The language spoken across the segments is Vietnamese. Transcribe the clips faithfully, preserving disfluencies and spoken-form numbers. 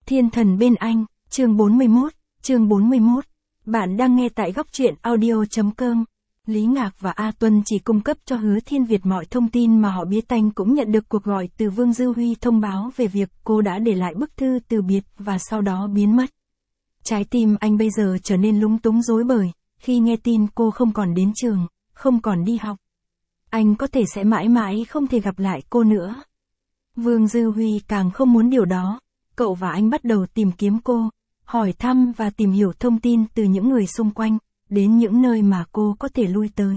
Thiên thần bên anh, chương bốn mươi mốt, chương bốn mươi mốt. Bạn đang nghe tại góc truyện audio.com. Lý Ngạc và A Tuân chỉ cung cấp cho Hứa Thiên Việt mọi thông tin mà họ biết. Anh cũng nhận được cuộc gọi từ Vương Dư Huy thông báo về việc cô đã để lại bức thư từ biệt và sau đó biến mất. Trái tim anh bây giờ trở nên lúng túng rối bời, khi nghe tin cô không còn đến trường, không còn đi học. Anh có thể sẽ mãi mãi không thể gặp lại cô nữa. Vương Dư Huy càng không muốn điều đó. Cậu và anh bắt đầu tìm kiếm cô, hỏi thăm và tìm hiểu thông tin từ những người xung quanh, đến những nơi mà cô có thể lui tới.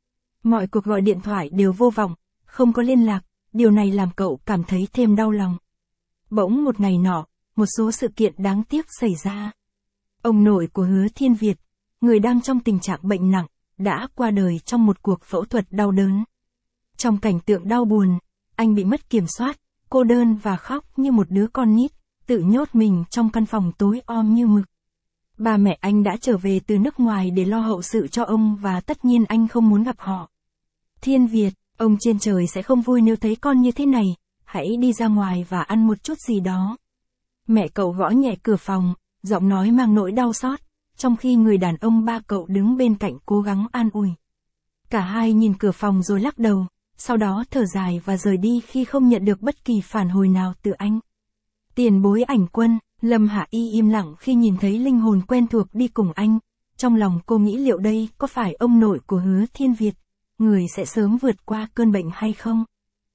Mọi cuộc gọi điện thoại đều vô vọng, không có liên lạc, điều này làm cậu cảm thấy thêm đau lòng. Bỗng một ngày nọ, một số sự kiện đáng tiếc xảy ra. Ông nội của Hứa Thiên Việt, người đang trong tình trạng bệnh nặng, đã qua đời trong một cuộc phẫu thuật đau đớn. Trong cảnh tượng đau buồn, anh bị mất kiểm soát, cô đơn và khóc như một đứa con nít, tự nhốt mình trong căn phòng tối om như mực. Ba mẹ anh đã trở về từ nước ngoài để lo hậu sự cho ông và tất nhiên anh không muốn gặp họ. Thiên Việt, ông trên trời sẽ không vui nếu thấy con như thế này, hãy đi ra ngoài và ăn một chút gì đó. Mẹ cậu gõ nhẹ cửa phòng, giọng nói mang nỗi đau xót, trong khi người đàn ông ba cậu đứng bên cạnh cố gắng an ủi. Cả hai nhìn cửa phòng rồi lắc đầu, sau đó thở dài và rời đi khi không nhận được bất kỳ phản hồi nào từ anh. Tiền bối Ảnh Quân, Lâm Hạ Y im lặng khi nhìn thấy linh hồn quen thuộc đi cùng anh. Trong lòng cô nghĩ liệu đây có phải ông nội của Hứa Thiên Việt, người sẽ sớm vượt qua cơn bệnh hay không?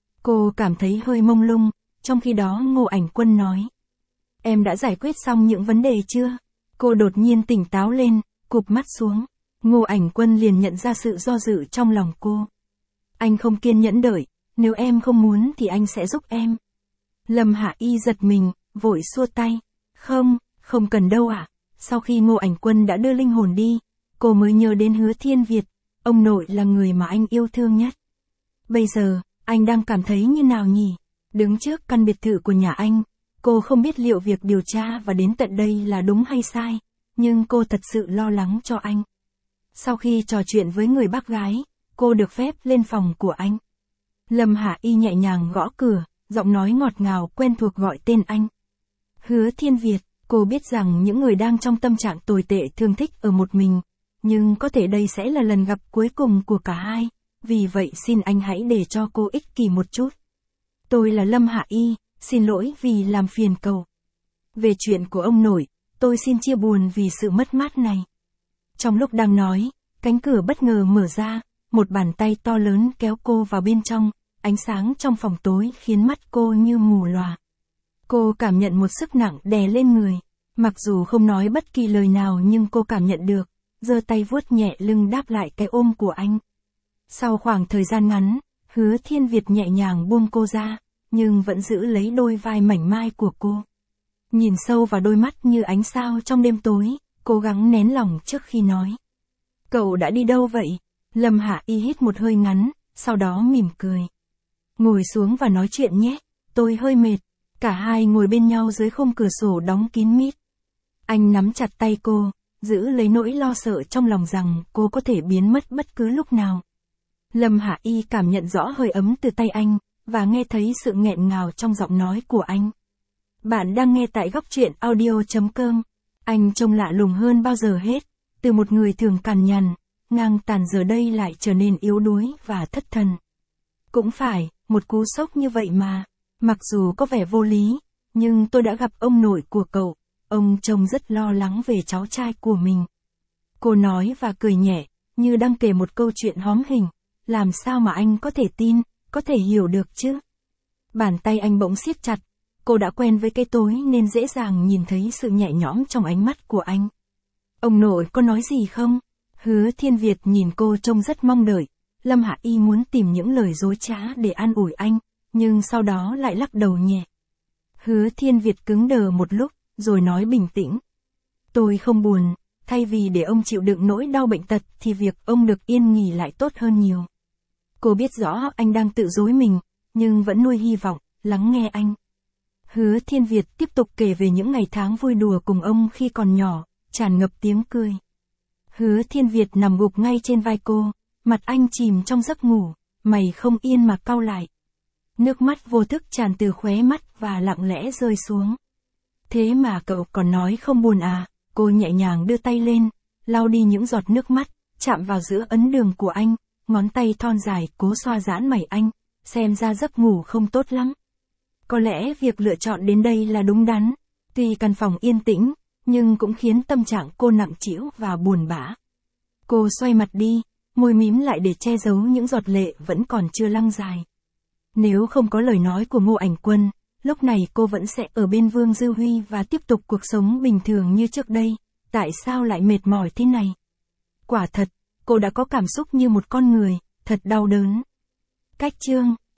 Cô cảm thấy hơi mông lung, trong khi đó Ngô Ảnh Quân nói. Em đã giải quyết xong những vấn đề chưa? Cô đột nhiên tỉnh táo lên, cụp mắt xuống. Ngô Ảnh Quân liền nhận ra sự do dự trong lòng cô. Anh không kiên nhẫn đợi, nếu em không muốn thì anh sẽ giúp em. Lâm Hạ Y giật mình, vội xua tay. Không, không cần đâu ạ. À. Sau khi Ngô Ảnh Quân đã đưa linh hồn đi, cô mới nhớ đến Hứa Thiên Việt, ông nội là người mà anh yêu thương nhất. Bây giờ, anh đang cảm thấy như nào nhỉ? Đứng trước căn biệt thự của nhà anh, cô không biết liệu việc điều tra và đến tận đây là đúng hay sai, nhưng cô thật sự lo lắng cho anh. Sau khi trò chuyện với người bác gái, cô được phép lên phòng của anh. Lâm Hạ Y nhẹ nhàng gõ cửa, giọng nói ngọt ngào quen thuộc gọi tên anh. Hứa Thiên Việt, cô biết rằng những người đang trong tâm trạng tồi tệ thường thích ở một mình, nhưng có thể đây sẽ là lần gặp cuối cùng của cả hai, vì vậy xin anh hãy để cho cô ích kỷ một chút. Tôi là Lâm Hạ Y, xin lỗi vì làm phiền cậu. Về chuyện của ông nội, tôi xin chia buồn vì sự mất mát này. Trong lúc đang nói, cánh cửa bất ngờ mở ra, một bàn tay to lớn kéo cô vào bên trong, ánh sáng trong phòng tối khiến mắt cô như mù lòa. Cô cảm nhận một sức nặng đè lên người, mặc dù không nói bất kỳ lời nào nhưng cô cảm nhận được, giơ tay vuốt nhẹ lưng đáp lại cái ôm của anh. Sau khoảng thời gian ngắn, Hứa Thiên Việt nhẹ nhàng buông cô ra, nhưng vẫn giữ lấy đôi vai mảnh mai của cô. Nhìn sâu vào đôi mắt như ánh sao trong đêm tối, cố gắng nén lòng trước khi nói. Cậu đã đi đâu vậy? Lâm Hạ Y hít một hơi ngắn, sau đó mỉm cười. Ngồi xuống và nói chuyện nhé, tôi hơi mệt. Cả hai ngồi bên nhau dưới khung cửa sổ đóng kín mít. Anh nắm chặt tay cô, giữ lấy nỗi lo sợ trong lòng rằng cô có thể biến mất bất cứ lúc nào. Lâm Hạ Y cảm nhận rõ hơi ấm từ tay anh, và nghe thấy sự nghẹn ngào trong giọng nói của anh. Bạn đang nghe tại góc truyện audio.com. Anh trông lạ lùng hơn bao giờ hết, từ một người thường cằn nhằn, ngang tàn giờ đây lại trở nên yếu đuối và thất thần. Cũng phải, một cú sốc như vậy mà. Mặc dù có vẻ vô lý, nhưng tôi đã gặp ông nội của cậu, ông trông rất lo lắng về cháu trai của mình. Cô nói và cười nhẹ, như đang kể một câu chuyện hóm hình, làm sao mà anh có thể tin, có thể hiểu được chứ? Bàn tay anh bỗng siết chặt, cô đã quen với cái tối nên dễ dàng nhìn thấy sự nhẹ nhõm trong ánh mắt của anh. Ông nội có nói gì không? Hứa Thiên Việt nhìn cô trông rất mong đợi, Lâm Hạ Y muốn tìm những lời dối trá để an ủi anh, nhưng sau đó lại lắc đầu nhẹ. Hứa Thiên Việt cứng đờ một lúc, rồi nói bình tĩnh. Tôi không buồn, thay vì để ông chịu đựng nỗi đau bệnh tật thì việc ông được yên nghỉ lại tốt hơn nhiều. Cô biết rõ anh đang tự dối mình, nhưng vẫn nuôi hy vọng, lắng nghe anh. Hứa Thiên Việt tiếp tục kể về những ngày tháng vui đùa cùng ông khi còn nhỏ, tràn ngập tiếng cười. Hứa Thiên Việt nằm gục ngay trên vai cô, mặt anh chìm trong giấc ngủ, mày không yên mà cau lại. Nước mắt vô thức tràn từ khóe mắt và lặng lẽ rơi xuống. Thế mà cậu còn nói không buồn à? Cô nhẹ nhàng đưa tay lên, lau đi những giọt nước mắt, chạm vào giữa ấn đường của anh, ngón tay thon dài cố xoa giãn mày anh, xem ra giấc ngủ không tốt lắm. Có lẽ việc lựa chọn đến đây là đúng đắn, tuy căn phòng yên tĩnh, nhưng cũng khiến tâm trạng cô nặng trĩu và buồn bã. Cô xoay mặt đi, môi mím lại để che giấu những giọt lệ vẫn còn chưa lăn dài. Nếu không có lời nói của Ngô Ảnh Quân, lúc này cô vẫn sẽ ở bên Vương Dư Huy và tiếp tục cuộc sống bình thường như trước đây, tại sao lại mệt mỏi thế này? Quả thật, cô đã có cảm xúc như một con người, thật đau đớn. Cách chương